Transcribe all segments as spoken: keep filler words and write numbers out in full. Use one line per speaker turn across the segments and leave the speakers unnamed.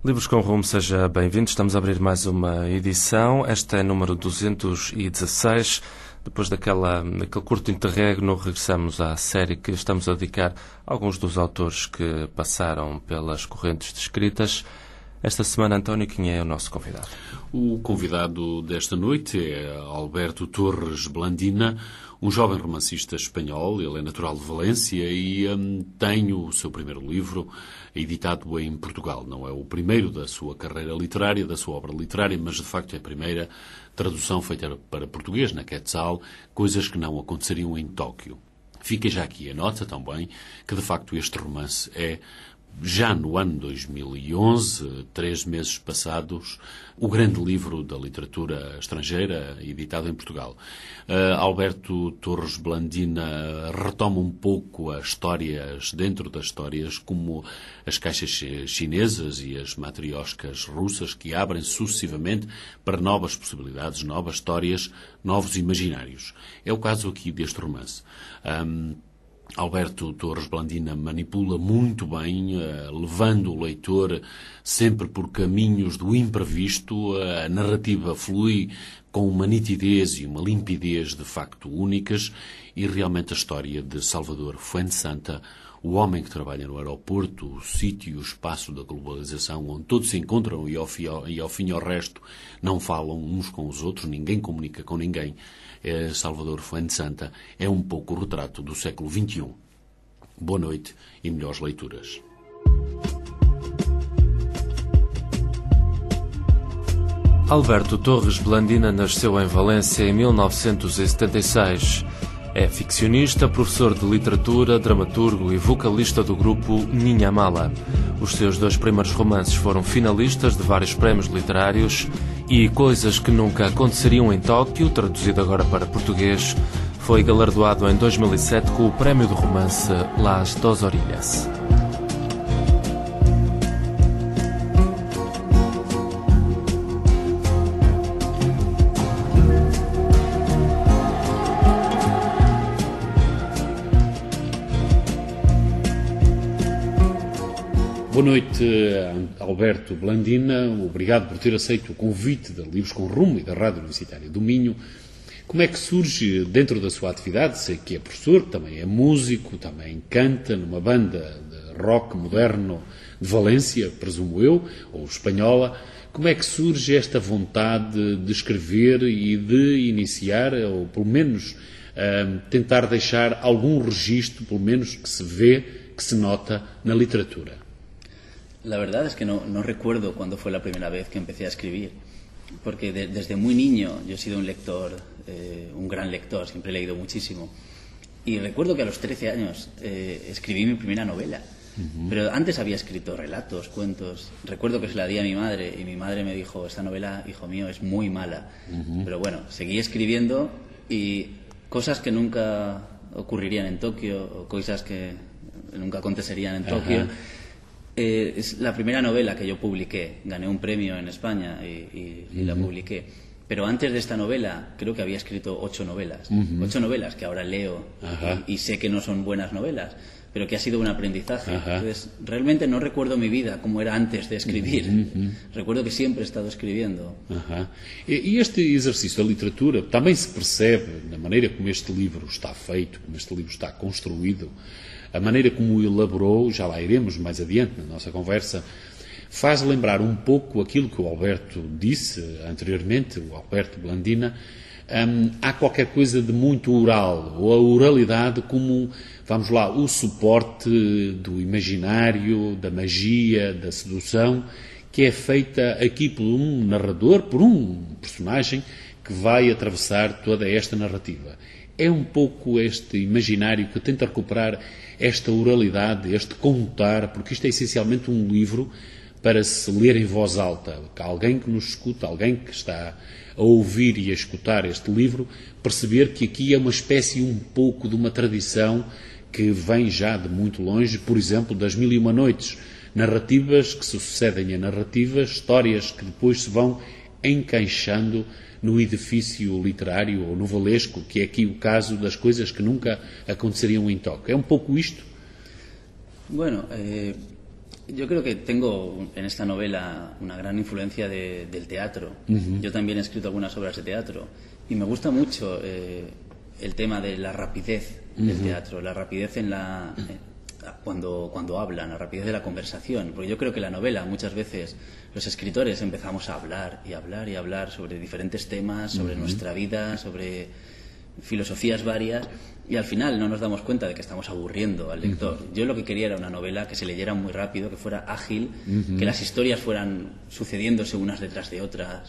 Livros com Rumo, seja bem-vindo. Estamos a abrir mais uma edição. Esta é número duzentos e dezesseis. Depois daquela, daquele curto interregno, regressamos à série que estamos a dedicar a alguns dos autores que passaram pelas correntes descritas. Esta semana, António, quem é o nosso convidado?
O convidado desta noite é Alberto Torres Blandina, um jovem romancista espanhol. Ele é natural de Valência e hum, tem o seu primeiro livro editado em Portugal. Não é o primeiro da sua carreira literária, da sua obra literária, mas de facto é a primeira tradução feita para português na Quetzal, coisas que não aconteceriam em Tóquio. Fica já aqui a nota também que de facto este romance é, já no ano dois mil e onze, três meses passados, o grande livro da literatura estrangeira editado em Portugal. Uh, Alberto Torres Blandina retoma um pouco as histórias dentro das histórias, como as caixas chinesas e as matrioscas russas, que abrem sucessivamente para novas possibilidades, novas histórias, novos imaginários. É o caso aqui deste romance. Um, Alberto Torres Blandina manipula muito bem, uh, levando o leitor sempre por caminhos do imprevisto. Uh, a narrativa flui com uma nitidez e uma limpidez de facto únicas, e realmente a história de Salvador Fuensanta, o homem que trabalha no aeroporto, o sítio, o espaço da globalização, onde todos se encontram e ao, fim, e ao fim e ao resto não falam uns com os outros, ninguém comunica com ninguém. É, Salvador Fuensanta é um pouco o retrato do século vinte e um. Boa noite e melhores leituras.
Alberto Torres Blandina nasceu em Valência em mil novecentos e setenta e seis. É ficcionista, professor de literatura, dramaturgo e vocalista do grupo Ninha Mala. Os seus dois primeiros romances foram finalistas de vários prémios literários e Coisas que Nunca Aconteceriam em Tóquio, traduzido agora para português, foi galardoado em dois mil e sete com o prémio de romance Las Dos Orilhas.
Boa noite, Alberto Blandina. Obrigado por ter aceito o convite da Livros com Rumo e da Rádio Universitária do Minho. Como é que surge, dentro da sua atividade, sei que é professor, também é músico, também canta numa banda de rock moderno de Valência, presumo eu, ou espanhola, como é que surge esta vontade de escrever e de iniciar, ou pelo menos uh, tentar deixar algum registro, pelo menos que se vê, que se nota na literatura?
La verdad es que no, no recuerdo cuándo fue la primera vez que empecé a escribir, porque de, desde muy niño yo he sido un lector, eh, un gran lector, siempre he leído muchísimo. Y recuerdo que a los trece años eh, escribí mi primera novela, uh-huh. Pero antes había escrito relatos, cuentos. Recuerdo que se la di a mi madre y mi madre me dijo, esta novela, hijo mío, es muy mala. Uh-huh. Pero bueno, seguí escribiendo y cosas que nunca ocurrirían en Tokio, o cosas que nunca acontecerían en Tokio. Uh-huh. Eh, es la primera novela que yo publiqué. Gané un premio en España y, y, y uh-huh. la publiqué. Pero antes de esta novela creo que había escrito ocho novelas. Uh-huh. Ocho novelas que ahora leo uh-huh. y, y sé que no son buenas novelas, pero que ha sido un aprendizaje. Uh-huh. Entonces, realmente no recuerdo mi vida como era antes de escribir. Uh-huh. Recuerdo que siempre he estado escribiendo.
Uh-huh. E este exercício da literatura também se percebe na maneira como este livro está feito, como este livro está construído. A maneira como o elaborou, já lá iremos mais adiante na nossa conversa, faz lembrar um pouco aquilo que o Alberto disse anteriormente, o Alberto Blandina. Um, há qualquer coisa de muito oral, ou a oralidade como, vamos lá, o suporte do imaginário, da magia, da sedução, que é feita aqui por um narrador, por um personagem que vai atravessar toda esta narrativa. É um pouco este imaginário que tenta recuperar esta oralidade, este contar, porque isto é essencialmente um livro para se ler em voz alta. Alguém que nos escuta, alguém que está a ouvir e a escutar este livro, perceber que aqui é uma espécie um pouco de uma tradição que vem já de muito longe, por exemplo, das Mil e Uma Noites. Narrativas que se sucedem a narrativas, histórias que depois se vão encaixando no edifício literário ou novelesco, que é aqui o caso das Coisas que Nunca Aconteceriam em Tóquio. É um pouco isto?
Bueno, eh, Yo creo que tengo en esta novela una gran influencia de, del teatro. Uh-huh. Yo también he escrito algunas obras de teatro y me gusta mucho eh, el tema de la rapidez uh-huh. del teatro, la rapidez en la eh, cuando cuando hablan, la rapidez de la conversación, porque yo creo que la novela muchas veces los escritores empezamos a hablar y hablar y hablar sobre diferentes temas, sobre uh-huh. nuestra vida, sobre filosofías varias, y al final no nos damos cuenta de que estamos aburriendo al lector. Uh-huh. Yo lo que quería era una novela que se leyera muy rápido, que fuera ágil, uh-huh. que las historias fueran sucediéndose unas detrás de otras,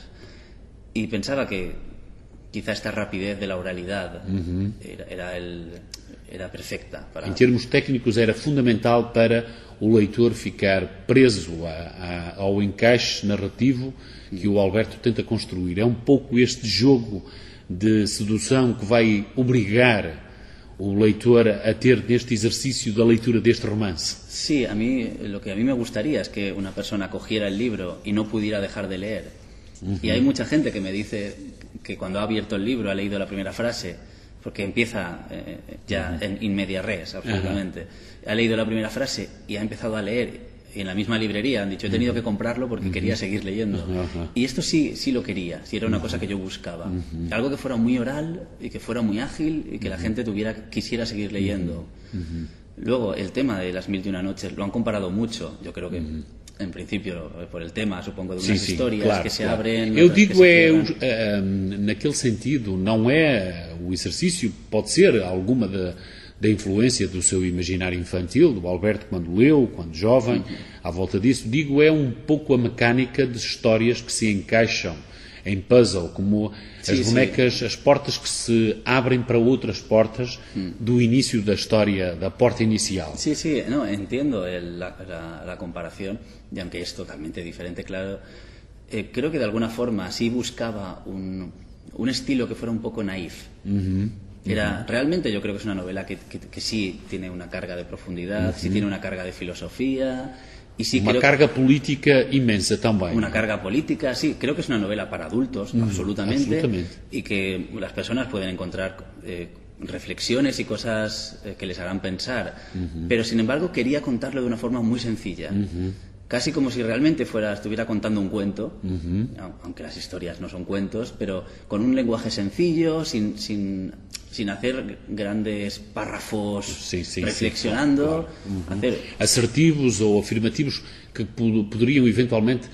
y pensaba que quizá esta rapidez de la oralidad uh-huh. era, era, el, era perfecta. Para...
Em termos técnicos era fundamental para o leitor ficar preso a, a, ao encaixe narrativo que o Alberto tenta construir. É um pouco este jogo de sedução que vai obrigar o leitor a ter neste exercício da leitura deste romance.
Sí, a mí lo que a mí me gustaría es que una persona cogiera el libro y no pudiera dejar de leer. Uh-huh. Y hay mucha gente que me dice que cuando ha abierto el libro ha leído la primera frase, porque empieza eh, ya uh-huh. en in media res, absolutamente. Uh-huh. Ha leído la primera frase y ha empezado a leer. Y en la misma librería han dicho, he tenido que comprarlo porque uh-huh. quería seguir leyendo. Uh-huh. Y esto sí, sí lo quería, sí era una uh-huh. cosa que yo buscaba. Uh-huh. Algo que fuera muy oral y que fuera muy ágil y que uh-huh. la gente tuviera, quisiera seguir leyendo. Uh-huh. Luego, el tema de las mil y una noches, lo han comparado mucho. Yo creo que, uh-huh. en principio, por el tema, supongo, de unas
sim,
historias
sim, claro,
que se
claro.
abren...
Eu digo, é,
uh,
naquele sentido, não é o exercício, pode ser alguma da, da influência do seu imaginário infantil, do Alberto quando leu, quando jovem, uhum. à volta disso. Digo, é um pouco a mecânica de histórias que se encaixam em puzzle, como
sim,
as bonecas, sim. as portas que se abrem para outras portas mm. do início da história, da porta inicial.
Sí, sí, no, entiendo el, la, la, la comparación, y aunque es totalmente diferente, claro, eh, creo que de alguna forma sí buscaba un, un estilo que fuera un poco naif. Mm-hmm. Era, uh-huh. Realmente yo creo que es una novela que, que, que sí tiene una carga de profundidad, uh-huh. sí tiene una carga de filosofía. Y sí
una
creo
carga política inmensa también.
Una carga política, sí. Creo que es una novela para adultos, uh-huh. absolutamente, absolutamente. Y que las personas pueden encontrar eh, reflexiones y cosas eh, que les harán pensar. Uh-huh. Pero, sin embargo, quería contarlo de una forma muy sencilla. Uh-huh. Casi como si realmente fuera, estuviera contando un cuento, uh-huh. aunque las historias no son cuentos, pero con un lenguaje sencillo, sin, sin, sin hacer grandes párrafos
sim, sim,
reflexionando.
Sim, claro. Uhum. Hacer... Assertivos ou afirmativos que poderiam eventualmente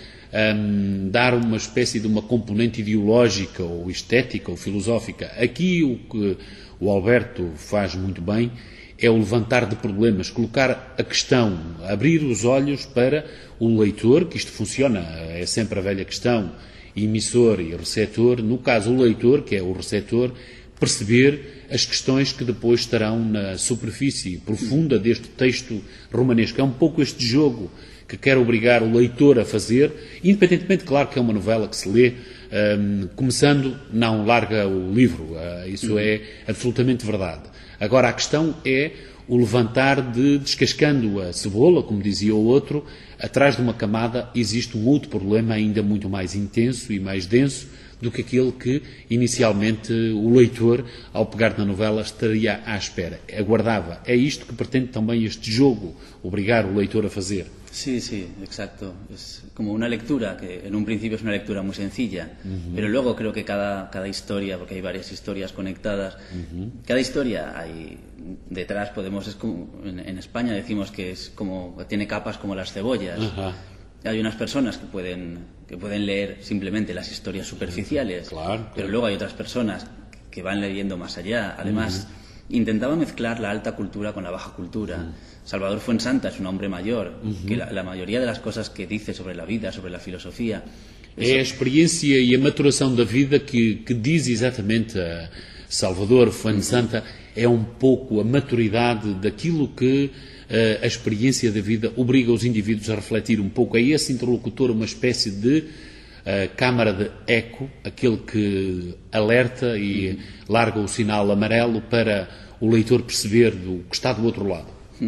um, dar uma espécie de uma componente ideológica ou estética ou filosófica. Aqui o que o Alberto faz muito bem é o levantar de problemas, colocar a questão, abrir os olhos para o leitor, que isto funciona, é sempre a velha questão, emissor e receptor, no caso o leitor, que é o receptor, perceber as questões que depois estarão na superfície profunda deste texto romanesco. É um pouco este jogo que quer obrigar o leitor a fazer, independentemente, claro, que é uma novela que se lê, um, começando, não larga o livro, uh, isso é absolutamente verdade. Agora, a questão é o levantar de, descascando a cebola, como dizia o outro, atrás de uma camada existe um outro problema ainda muito mais intenso e mais denso do que aquele que, inicialmente, o leitor, ao pegar na novela, estaria à espera. Aguardava. É isto que pretende também este jogo, obrigar o leitor a fazer.
Sí, sí, exacto. Es como una lectura que en un principio es una lectura muy sencilla, uh-huh. pero luego creo que cada, cada historia, porque hay varias historias conectadas, uh-huh. cada historia hay detrás, podemos, es como, en, en España decimos que es como, tiene capas como las cebollas. Uh-huh. Hay unas personas que pueden, que pueden leer simplemente las historias superficiales,
claro, claro.
pero luego hay otras personas que van leyendo más allá. Además, uh-huh. intentaba mezclar la alta cultura con la baja cultura. Uh-huh. Salvador Fuensanta es un hombre mayor, uh-huh. que la, la mayoria de las cosas que dice sobre la vida, sobre la filosofía...
É a experiência e a maturação da vida que, que diz exatamente a Salvador Fuensanta, uh-huh. é um pouco a maturidade daquilo que uh, a experiência da vida obriga os indivíduos a refletir um pouco. É esse interlocutor uma espécie de uh, câmara de eco, aquele que alerta e uh-huh. larga o sinal amarelo para o leitor perceber do que está do outro lado.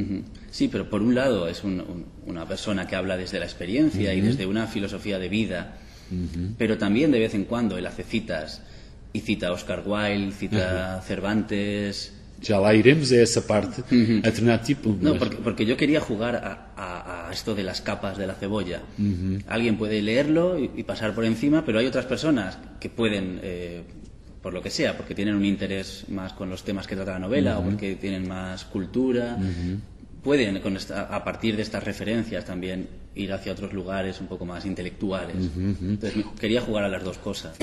Sí, pero por un lado es un, un, una persona que habla desde la experiencia uh-huh. y desde una filosofía de vida, uh-huh. pero también de vez en cuando él hace citas, y cita a Oscar Wilde, cita a uh-huh. Cervantes,
Já lá iremos a esa parte, uh-huh. a determinado tipo.
No, mas... porque, porque yo quería jugar a, a, a esto de las capas de la cebolla. Uh-huh. Alguien puede leerlo y, y pasar por encima, pero hay otras personas que pueden, eh, por lo que sea, porque tienen un interés más con los temas que trata la novela, uh-huh. o porque tienen más cultura, uh-huh. pueden, con esta, a partir de estas referencias, también ir hacia otros lugares un poco más intelectuales. Uh-huh. Entonces quería jugar a las dos cosas.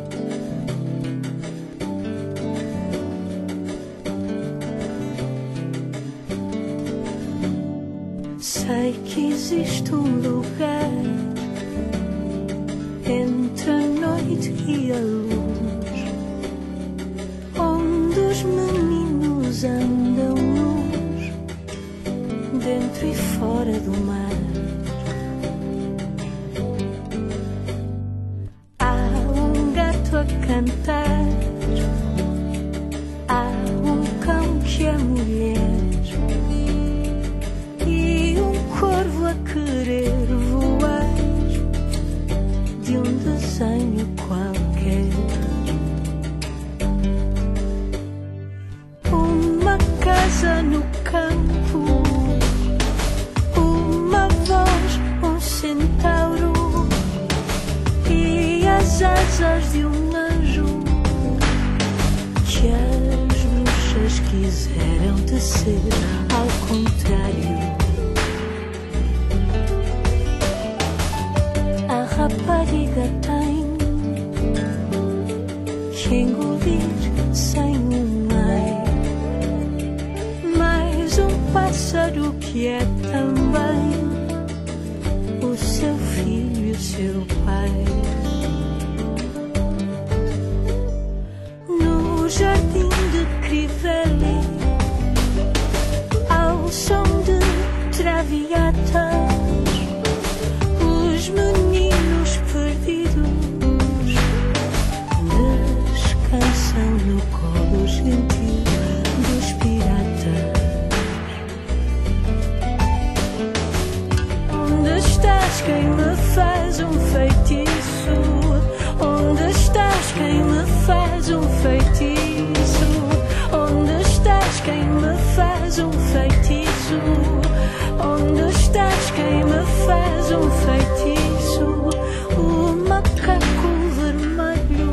Sei que existe um lugar entre a noite e a luz, onde os meninos andam nus, dentro e fora do mar. Há um gato a cantar, há um cão que é mulher, corvo a querer voar de um desenho qualquer. Uma casa no campo, uma voz, um centauro e as asas de um anjo que as bruxas quiseram tecer ao contrário. A rapariga tem que engolir sem um ai, mais um pássaro que é também o seu filho e o seu pai. No jardim de Crivelli, ao som de traviatas, os meninos perdidos descansam no colo gentil dos piratas. Onde estás, quem me faz um feitiço? Onde estás, quem me faz um feitiço? Onde estás, quem me faz um feitiço? Onde estás, quem me faz um feitiço? O macaco vermelho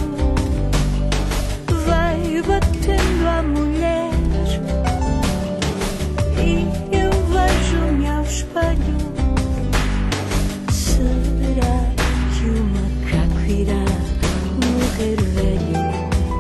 vai batendo a mulher e eu vejo-me ao espelho. Será que o macaco irá morrer velho?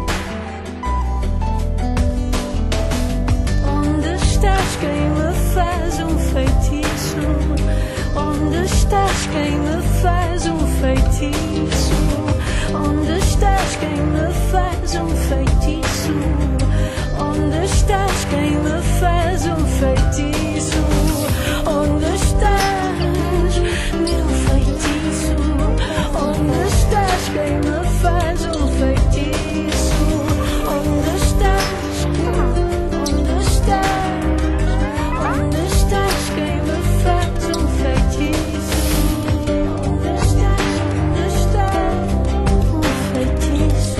Onde estás, quem me faz um feitiço? Onde estás, quem me faz um feitiço? Onde estás, quem me faz um feitiço? Onde estás, quem me faz um feitiço? Onde estás, meu feitiço? Onde estás, quem me faz um feitiço? Onde estás? Onde estás? Onde estás, quem me faz um feitiço? Onde estás? Onde estás? Um feitiço.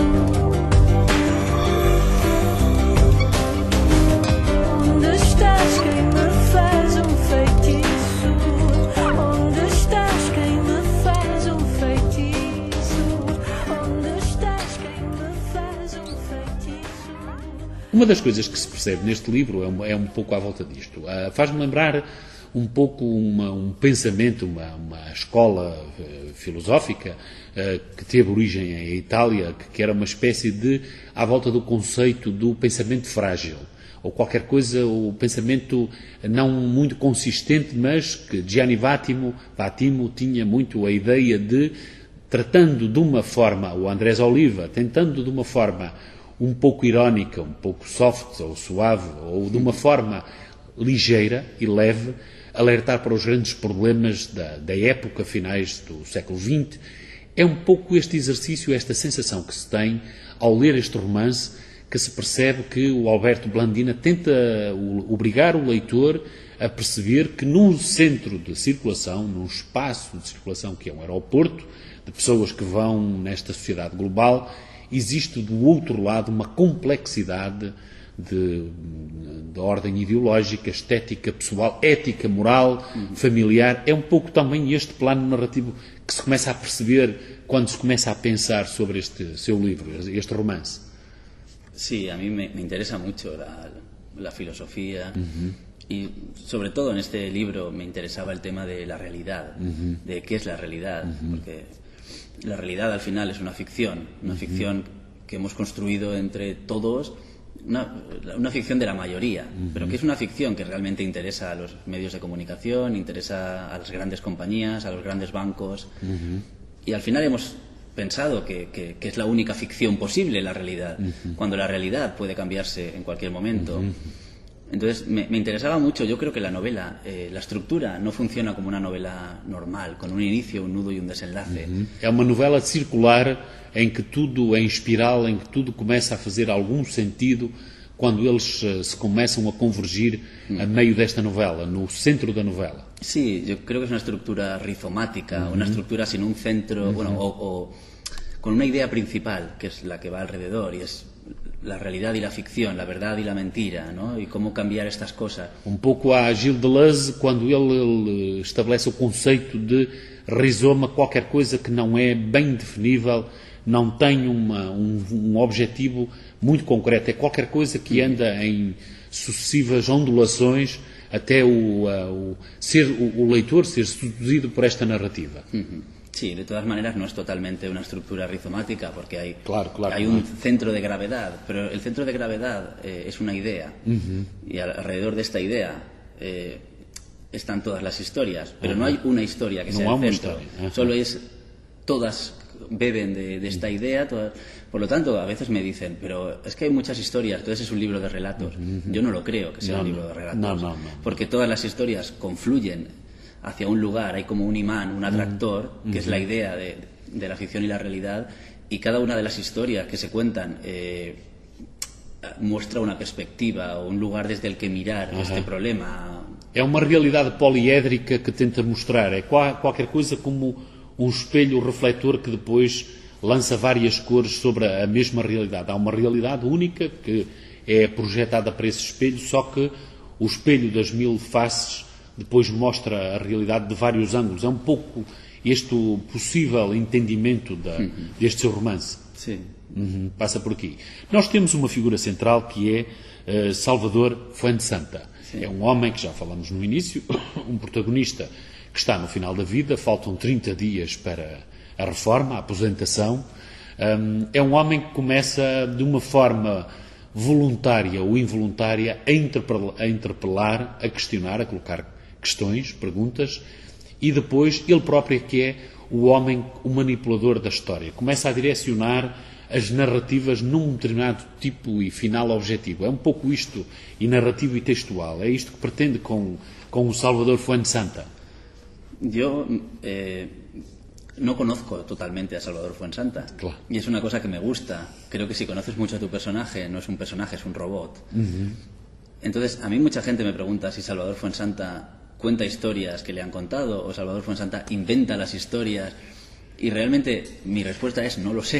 Onde estás, quem me faz um feitiço? Onde estás, quem me faz um feitiço? Onde estás, quem me faz um feitiço?
Uma das coisas que se percebe neste livro é um, é um pouco à volta disto. Uh, faz-me lembrar um pouco uma, um pensamento, uma, uma escola uh, filosófica uh, que teve origem em Itália, que, que era uma espécie de, à volta do conceito do pensamento frágil, ou qualquer coisa, o pensamento não muito consistente, mas que Gianni Vattimo, Vattimo tinha muito a ideia de, tratando de uma forma, o Andrés Oliva, tentando de uma forma um pouco irónica, um pouco soft ou suave, ou de uma forma ligeira e leve, alertar para os grandes problemas da, da época, finais do século vinte. É um pouco este exercício, esta sensação que se tem ao ler este romance, que se percebe que o Alberto Blandina tenta obrigar o leitor a perceber que num centro de circulação, num espaço de circulação que é um aeroporto, de pessoas que vão nesta sociedade global, existe do outro lado uma complexidade de, de ordem ideológica, estética, pessoal, ética, moral, uhum. familiar. É um pouco também este plano narrativo que se começa a perceber quando se começa a pensar sobre este seu livro, este romance.
Sí, a mí me, me interesa mucho la, la filosofía uh-huh. y sobre todo en este libro me interesaba el tema de la realidad, uh-huh. de qué es la realidad, uh-huh. porque la realidad al final es una ficción, una uh-huh. ficción que hemos construido entre todos, una, una ficción de la mayoría, uh-huh. pero que es una ficción que realmente interesa a los medios de comunicación, interesa a las grandes compañías, a los grandes bancos, uh-huh. y al final hemos pensado que, que, que es la única ficción posible, la realidad, uh-huh. cuando la realidad puede cambiarse en cualquier momento. Uh-huh. Entonces me, me interesaba mucho. Yo creo que la novela, eh, la estructura no funciona como una novela normal, con un inicio, un nudo y un desenlace.
Uh-huh. É uma novela circular em que tudo é em espiral, em que tudo começa a fazer algum sentido quando eles uh, se começam a convergir uh-huh. a meio desta novela, no centro da novela.
Sí, yo creo que es una estructura rizomática, uh-huh. una estructura sin un centro, uh-huh. bueno, o, o con una idea principal, que es la que va alrededor, y es la realidad y la ficción, la verdad y la mentira, ¿no? Y cómo cambiar estas cosas.
Um pouco a Gilles Deleuze, quando ele, ele estabelece o conceito de rizoma, qualquer coisa que não é bem definível, não tem uma, um, um objetivo muito concreto, é qualquer coisa que anda em sucessivas ondulações até o, uh, o, ser, o, o leitor ser seduzido por esta narrativa.
Uh-huh. Sí, de todas maneras no es totalmente una estructura rizomática porque hay,
claro, claro,
hay
claro.
un centro de gravedad, pero el centro de gravedad eh, es una idea uh-huh. y alrededor de esta idea eh, están todas las historias, pero uh-huh. no hay una historia que
no
sea el centro,
uh-huh.
solo es todas beben de, de esta idea, todas, por lo tanto a veces me dicen, pero es que hay muchas historias, entonces es un libro de relatos. Uh-huh. Yo no lo creo que sea
no,
un libro de relatos,
no, no, no,
porque todas las historias confluyen hacia un lugar, hay como un imán, un atractor, que uh-huh. es la idea de, de la ficción y la realidad, y cada una de las historias que se cuentan eh, muestra una perspectiva o un lugar desde el que mirar uh-huh. este problema.
É uma realidade poliédrica que tenta mostrar, é qualquer coisa como um espelho refletor que depois lança várias cores sobre a mesma realidade. Há uma realidade única que é projetada para esse espelho, só que o espelho das mil faces depois mostra a realidade de vários ângulos. É um pouco este o possível entendimento da, uhum. deste seu romance.
Sim.
Uhum, passa por aqui. Nós temos uma figura central que é uh, Salvador Fuensanta. Sim. É um homem que já falamos no início, um protagonista que está no final da vida, faltam trinta dias para a reforma, a aposentação. Um, é um homem que começa de uma forma voluntária ou involuntária a interpelar, a, interpelar, a questionar, a colocar questões, perguntas, e depois ele próprio que é o homem, o manipulador da história. Começa a direcionar as narrativas num determinado tipo e final objetivo. É um pouco isto, e narrativo e textual. É isto que pretende com, com o Salvador Fuensanta.
Yo eh, no conozco totalmente a Salvador Fuensanta.
Claro.
Y es una cosa que me gusta. Creo que si conoces mucho a tu personaje, no es un personaje, es un robot. Uh-huh. Entonces, a mí mucha gente me pregunta si Salvador Fuensanta cuenta historias que le han contado o Salvador Fuensanta inventa las historias. Y realmente mi respuesta es no lo sé.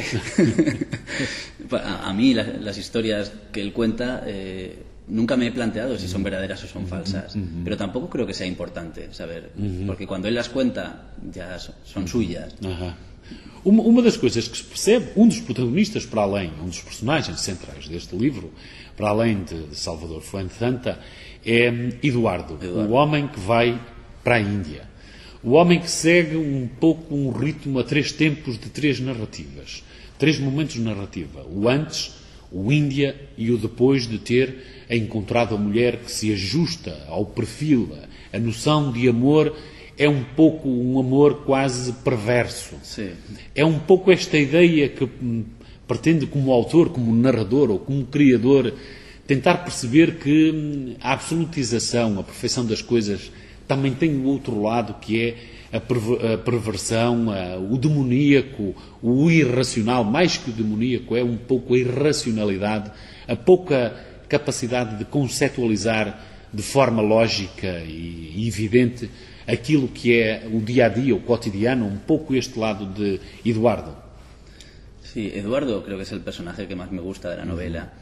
a, a mí las, las historias que él cuenta eh, nunca me he planteado si son verdaderas o son falsas, uh-huh. pero tampoco creo que sea importante saber, uh-huh. porque cuando él las cuenta ya son, son suyas.
Uh-huh. Uma, uma das coisas que se percebe, um dos protagonistas para além, um dos personagens centrais deste livro, para além de, de Salvador Fuensanta, é Eduardo, Eduardo, o homem que vai para a Índia. O homem que segue um pouco um ritmo a três tempos de três narrativas, três momentos de narrativa. O antes, o Índia e o depois de ter encontrado a mulher que se ajusta ao perfil. A noção de amor é um pouco um amor quase perverso.
Sim.
É um pouco esta ideia que pretende, como autor, como narrador ou como criador, tentar perceber que a absolutização, a perfeição das coisas também tem o outro lado, que é a perversão, o demoníaco, o irracional. Mais que o demoníaco, é um pouco a irracionalidade, a pouca capacidade de conceptualizar de forma lógica e evidente aquilo que é o dia-a-dia, o cotidiano, um pouco este lado de Eduardo.
Sí, Eduardo creo que es el personaje que más me gusta de la novela,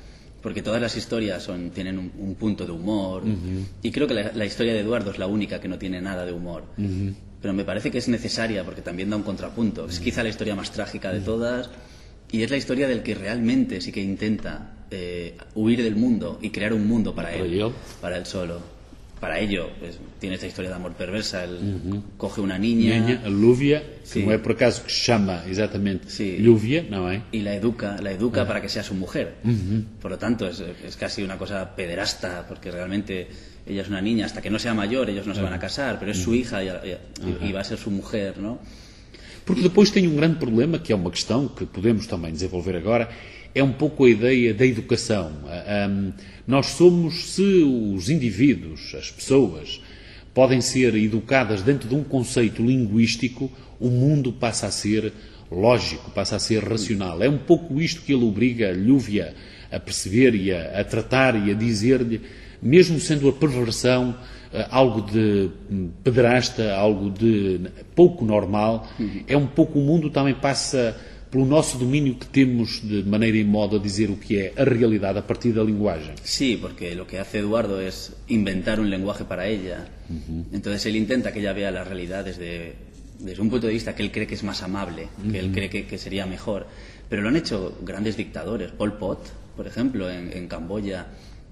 porque todas las historias son, tienen un, un punto de humor, uh-huh. y creo que la, la historia de Eduardo es la única que no tiene nada de humor. Uh-huh. Pero me parece que es necesaria porque también da un contrapunto. Uh-huh. Es quizá la historia más trágica de uh-huh. todas, y es la historia del que realmente sí que intenta eh, huir del mundo y crear un mundo para él,
yo?
para él solo. Para ello, pues, tiene esta historia de amor perversa. Él uh-huh. coge una niña,
Niña, a Lúvia, que sí. não é por acaso que se chama exatamente sí. Lúvia, não é?
Y la educa, la educa uh-huh. para que sea su mujer.
Uh-huh.
Por lo tanto, es, es casi una cosa pederasta, porque realmente ella es una niña, hasta que no sea mayor, ellos no se uh-huh. van a casar, pero es uh-huh. su hija y, y, uh-huh. y va a ser su mujer, ¿no?
Porque depois tem um grande problema, que é uma questão que podemos também desenvolver agora, é um pouco a ideia da educação. Um, nós somos, se os indivíduos, as pessoas, podem ser educadas dentro de um conceito linguístico, o mundo passa a ser lógico, passa a ser racional. É um pouco isto que ele obriga a Lúvia a perceber e a, a tratar e a dizer-lhe, mesmo sendo a perversão algo de pederasta, algo de pouco normal, uhum. é um pouco o mundo também passa pelo nosso domínio que temos de maneira e modo a dizer o que é a realidade a partir da linguagem.
Sí, porque lo que hace Eduardo es inventar un lenguaje para ella. Uh-huh. Entonces él intenta que ella vea la realidad desde, desde un punto de vista que él cree que es más amable, uh-huh. que él cree que, que sería mejor. Pero lo han hecho grandes dictadores. Pol Pot, por ejemplo, en, en Camboya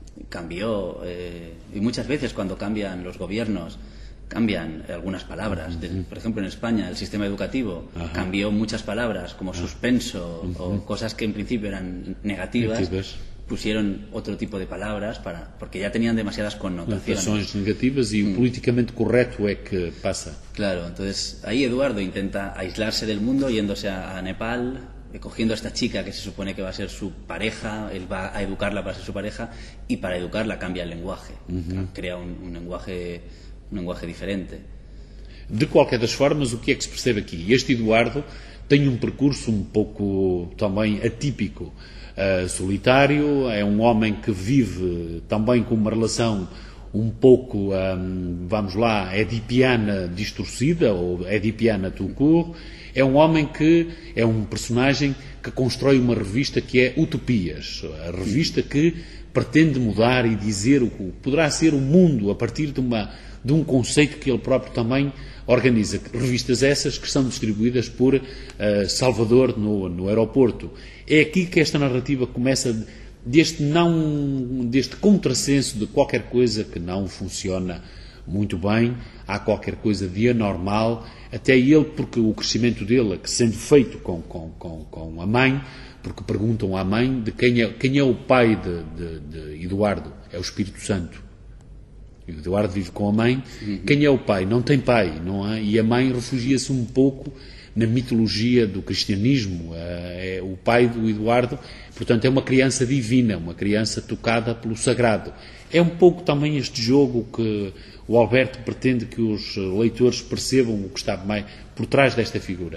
cambió, eh, y muchas veces cuando cambian los gobiernos cambian algunas palabras. De, por ejemplo, en España el sistema educativo Ajá. cambió muchas palabras como suspenso uh-huh. o cosas que en principio eran negativas, negativas, pusieron otro tipo de palabras para, porque ya tenían demasiadas connotaciones.
Notações negativas y mm. políticamente correcto es que pasa.
Claro, entonces ahí Eduardo intenta aislarse del mundo yéndose a, a Nepal, cogiendo a esta chica que se supone que va a ser su pareja, él va a educarla para ser su pareja y para educarla cambia el lenguaje, uh-huh. crea un, un lenguaje um lenguaje diferente.
De qualquer das formas, o que é que se percebe aqui? Este Eduardo tem um percurso um pouco também atípico, uh, solitário, é um homem que vive também com uma relação um pouco, um, vamos lá, edipiana distorcida, ou edipiana tout court. É um homem que é um personagem que constrói uma revista que é Utopias, a revista que pretende mudar e dizer o que poderá ser o mundo a partir de uma de um conceito que ele próprio também organiza. Revistas essas que são distribuídas por uh, Salvador no, no aeroporto. É aqui que esta narrativa começa, deste, não, deste contrassenso de qualquer coisa que não funciona muito bem, há qualquer coisa de anormal, até ele, porque o crescimento dele, que sendo feito com, com, com, com a mãe, porque perguntam à mãe de quem é, quem é o pai de, de, de Eduardo, é o Espírito Santo. Eduardo vive com a mãe. Uhum. Quem é o pai? Não tem pai, não é? E a mãe refugia-se um pouco na mitologia do cristianismo. É o pai do Eduardo, portanto é uma criança divina, uma criança tocada pelo sagrado. É um pouco também este jogo que o Alberto pretende que os leitores percebam o que está mais por trás desta figura.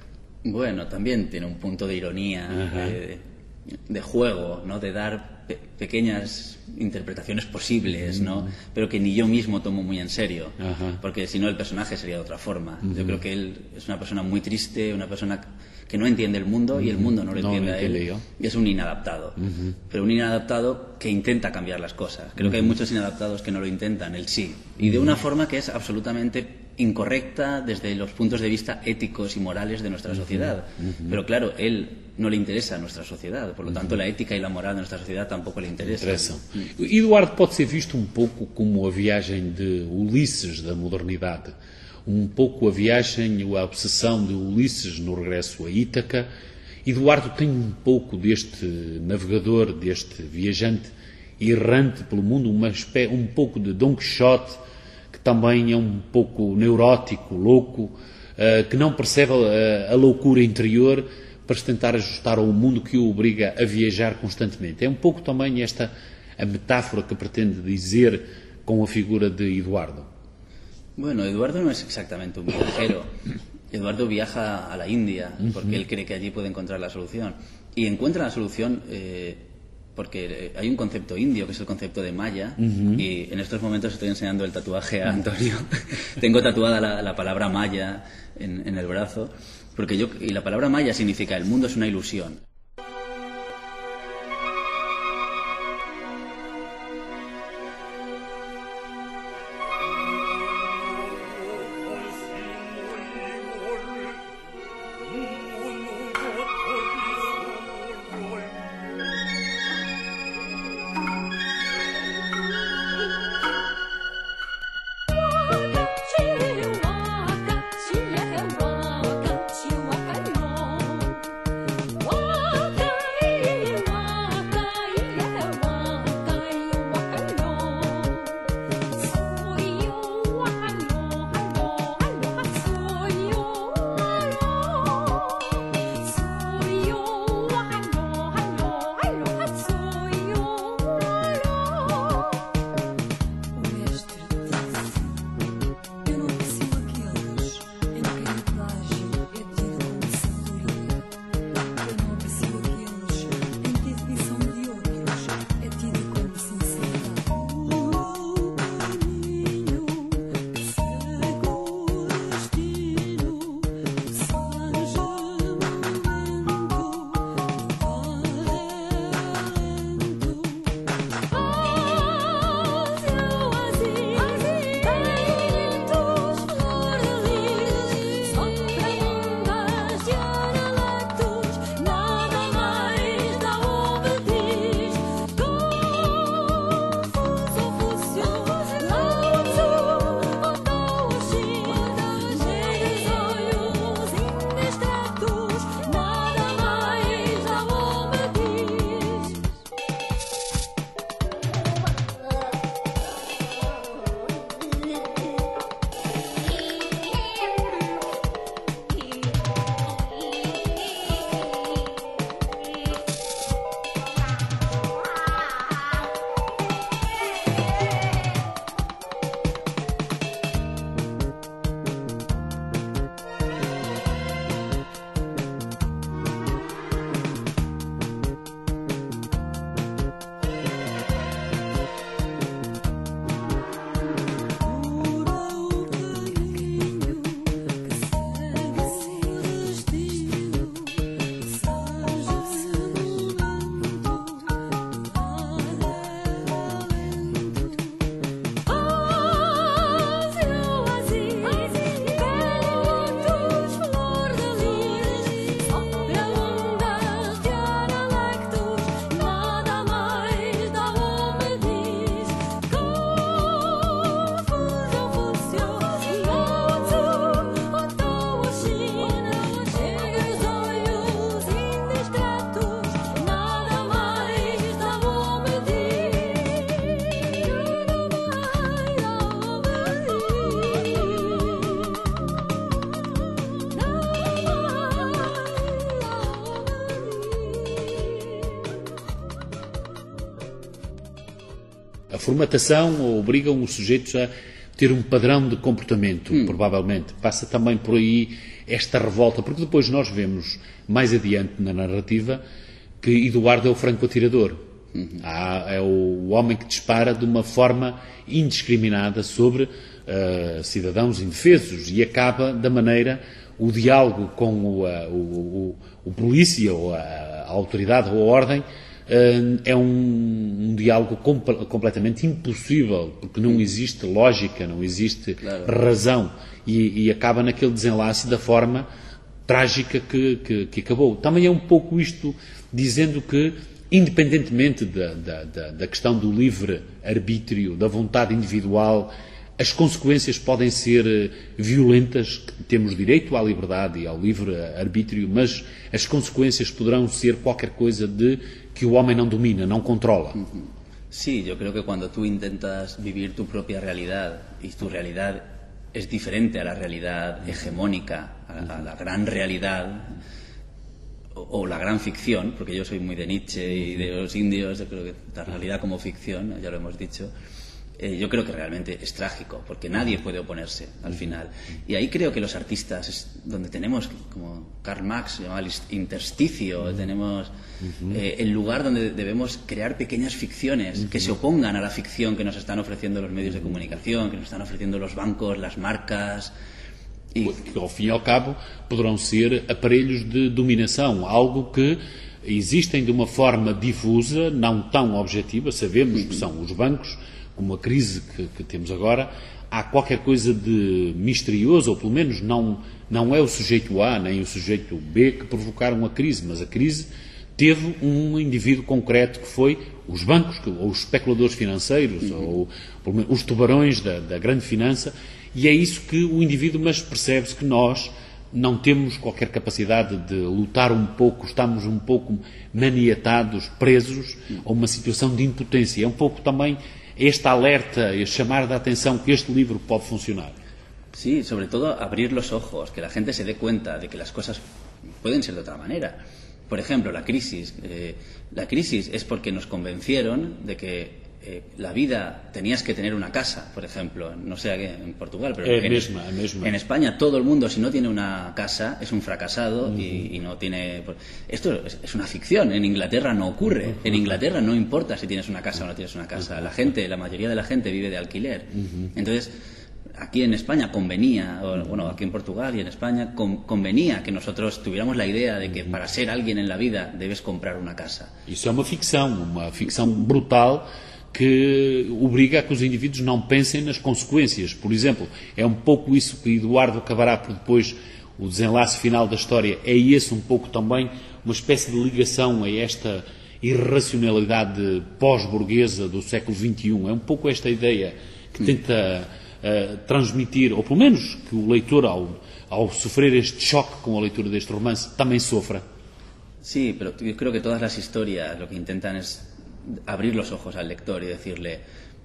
Bueno, también tiene un punto de ironía, uh-huh. de, de juego, ¿no? De dar pe- pequeñas interpretaciones posibles, uh-huh. ¿no? Pero que ni yo mismo tomo muy en serio, uh-huh. porque si no el personaje sería de otra forma. Uh-huh. Yo creo que él es una persona muy triste, una persona que no entiende el mundo, uh-huh. y el mundo no lo entiende no, a él, yo. Y es un inadaptado, uh-huh. pero un inadaptado que intenta cambiar las cosas. Creo uh-huh. que hay muchos inadaptados que no lo intentan, él sí, y de una forma que es absolutamente incorrecta desde los puntos de vista éticos y morales de nuestra sociedad. Uh-huh. Pero claro, él no le interesa a nuestra sociedad, por lo tanto uh-huh. la ética y la moral de nuestra sociedad tampoco le interesa.
Interessam. Uh-huh. Eduardo pode ser visto um pouco como a viagem de Ulisses da modernidade, um pouco a viagem, a obsessão de Ulisses no regresso a Ítaca. Eduardo tem um pouco deste navegador, deste viajante errante pelo mundo, uma espé- um pouco de Dom Quixote, que também é um pouco neurótico, louco, uh, que não percebe a, a loucura interior para se tentar ajustar ao mundo que o obriga a viajar constantemente. É um pouco também esta a metáfora que pretende dizer com a figura de Eduardo.
Bueno, Eduardo no es exactamente un viajero. Eduardo viaja a la India porque uh-huh. él cree que allí puede encontrar la solución. Y encuentra la solución eh, porque hay un concepto indio que es el concepto de Maya, uh-huh. y en estos momentos estoy enseñando el tatuaje a Antonio. Tengo tatuada la, la palabra Maya en, en el brazo, porque yo, y la palabra Maya significa el mundo es una ilusión.
a formatação obrigam os sujeitos a ter um padrão de comportamento, hum. provavelmente. Passa também por aí esta revolta, porque depois nós vemos mais adiante na narrativa que Eduardo é o franco-atirador. Uhum. Há, é o homem que dispara de uma forma indiscriminada sobre uh, cidadãos indefesos e acaba da maneira o diálogo com o, uh, o, o, o polícia ou a, a autoridade ou a ordem uh, é um, um diálogo comp- completamente impossível, porque não existe lógica, não existe claro. razão e, e acaba naquele desenlace da forma trágica que, que, que acabou. Também é um pouco isto dizendo que, independentemente da, da, da, da questão do livre-arbítrio, da vontade individual, as consequências podem ser violentas, temos direito à liberdade e ao livre-arbítrio, mas as consequências poderão ser qualquer coisa de que o homem não domina, não controla.
Sí, yo creo que cuando tú intentas vivir tu propia realidad y tu realidad es diferente a la realidad hegemónica, a, a la gran realidad o, o la gran ficción, porque yo soy muy de Nietzsche y de los indios, yo creo que la realidad como ficción, ya lo hemos dicho, eh, yo creo que realmente es trágico, porque nadie puede oponerse al final. Y ahí creo que los artistas es donde tenemos, como Karl Marx llamaba el intersticio, uh-huh. tenemos eh, el lugar donde debemos crear pequeñas ficciones uh-huh. que se opongan a la ficción que nos están ofreciendo los medios de comunicación, que nos están ofreciendo los bancos, las marcas.
E que, ao fim e ao cabo, poderão ser aparelhos de dominação, algo que existem de uma forma difusa, não tão objetiva, sabemos uhum. que são os bancos, como a crise que, que temos agora, há qualquer coisa de misterioso, ou pelo menos não, não é o sujeito A nem o sujeito B que provocaram a crise, mas a crise teve um indivíduo concreto que foi os bancos, ou os especuladores financeiros, uhum. ou pelo menos, os tubarões da, da grande finança, e é isso que o indivíduo, mas percebe-se que nós não temos qualquer capacidade de lutar um pouco, estamos um pouco maniatados, presos a uma situação de impotência. É um pouco também este alerta, este chamar da atenção que este livro pode funcionar.
Sí, sobre todo abrir los ojos, que la gente se dé cuenta de que las cosas pueden ser de otra manera. Por ejemplo, la crisis. Eh, la crisis es porque nos convencieron de que eh, la vida tenías que tener una casa, por ejemplo, no sé aquí en Portugal, pero
eh,
en,
misma, misma.
en España todo el mundo, si no tiene una casa, es un fracasado uh-huh. y, y no tiene... Esto es, es una ficción, en Inglaterra no ocurre, uh-huh. en Inglaterra no importa si tienes una casa o no tienes una casa, la gente, la mayoría de la gente vive de alquiler, uh-huh. entonces... Aquí en España convenía, o, bueno, aquí en Portugal y en España con, convenía que nosotros tuviéramos la idea de que para ser alguien en la vida debes comprar una casa.
Isso é uma ficção, uma ficção brutal que obriga a que os indivíduos não pensem nas consequências. Por exemplo, é um pouco isso que Eduardo acabará por depois, o desenlace final da história, é esse um pouco também, uma espécie de ligação a esta irracionalidade pós-burguesa do século vinte e um. É um pouco esta ideia que tenta... Uh, transmitir, ou pelo menos que o leitor, ao, ao sofrer este choque com a leitura deste romance, também sofra.
Sí, pero yo creo que todas las historias lo que intentan es abrir los ojos al lector y decirle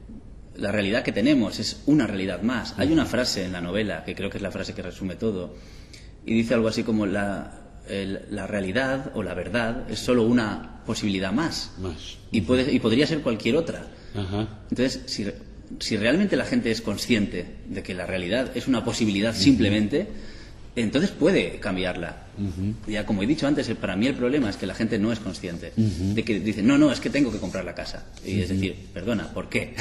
la realidad que tenemos es una realidad más. Hay una frase en la novela que creo que es la frase que resume todo y dice algo así como la, el, la realidad o la verdad es solo una posibilidad más, más. Y, puede, y podría ser cualquier otra. Uh-huh. Entonces, si Si realmente la gente es consciente de que la realidad es una posibilidad uh-huh. simplemente, entonces puede cambiarla. Uh-huh. Ya como he dicho antes, para mí el problema es que la gente no es consciente uh-huh. de que dice, no, no, es que tengo que comprar la casa. Y uh-huh. es decir, perdona, ¿por qué?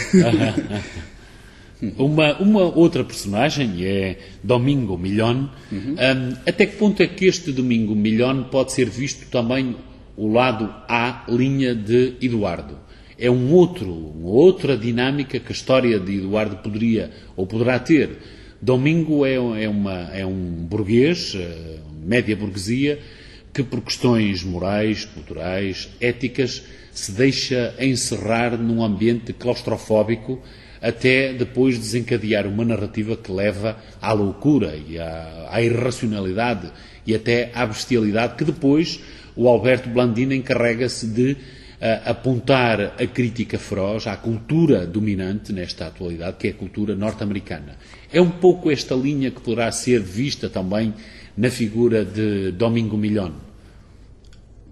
uma, uma outra personagem é Domingo Milhón. Uh-huh. Um, até que ponto é que este Domingo Milhón pode ser visto também o lado A, linha de Eduardo? É um outro, uma outra dinâmica que a história de Eduardo poderia ou poderá ter. Domingo é, é, uma, é um burguês, média burguesia, que por questões morais, culturais, éticas, se deixa encerrar num ambiente claustrofóbico até depois desencadear uma narrativa que leva à loucura e à, à irracionalidade e até à bestialidade que depois o Alberto Blandina encarrega-se de Uh, apontar a crítica feroz à cultura dominante nesta atualidade, que é a cultura norte-americana. É um pouco esta linha que poderá ser vista também na figura de Domingo Milhón.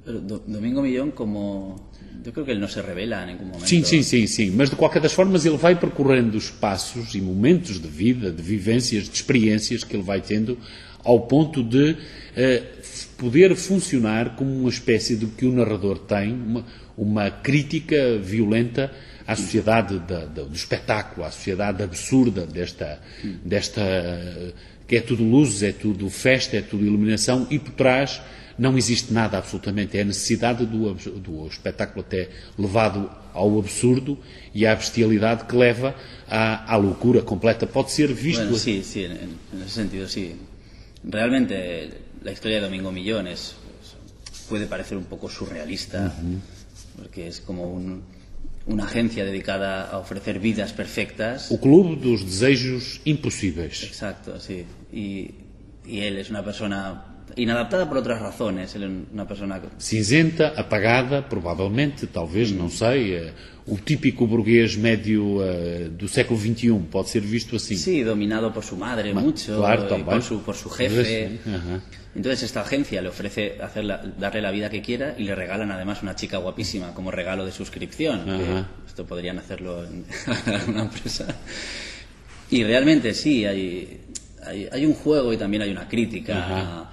Domingo Millón, como... Eu creio que ele não se revela em nenhum momento.
Sim, sim, sim, sim. Mas, de qualquer das formas, ele vai percorrendo espaços e momentos de vida, de vivências, de experiências que ele vai tendo, ao ponto de uh, poder funcionar como uma espécie do que o narrador tem, uma, uma crítica violenta à sociedade da, da, do espetáculo, à sociedade absurda desta, desta uh, que é tudo luzes, é tudo festa, é tudo iluminação, e por trás não existe nada absolutamente, é a necessidade do, do espetáculo até levado ao absurdo e à bestialidade que leva à, à loucura completa. Pode ser visto...
Bueno, sí, sí, en, en ese sentido sí. Realmente la historia de Domingo Millón es, puede parecer un poco surrealista, uh-huh. porque es como un, una agencia dedicada a ofrecer vidas perfectas.
O clube dos desejos impossíveis.
Exacto, sí. Y, y él es una persona... inadaptada por outras razones, ele é uma pessoa
cinzenta, apagada, provavelmente, talvez, hum. não sei, o típico burguês médio uh, do século vinte e um, pode ser visto assim.
Sí, dominado por su madre Ma, mucho,
claro,
y por su, por su jefe.
Uh-huh.
Entonces esta agencia le ofrece hacerla, darle la vida que quiera y le regalan además una chica guapísima como regalo de suscripción. Uh-huh. Que esto podrían hacerlo en una empresa. Y realmente sí, hay, hay, hay un juego y también hay una crítica uh-huh.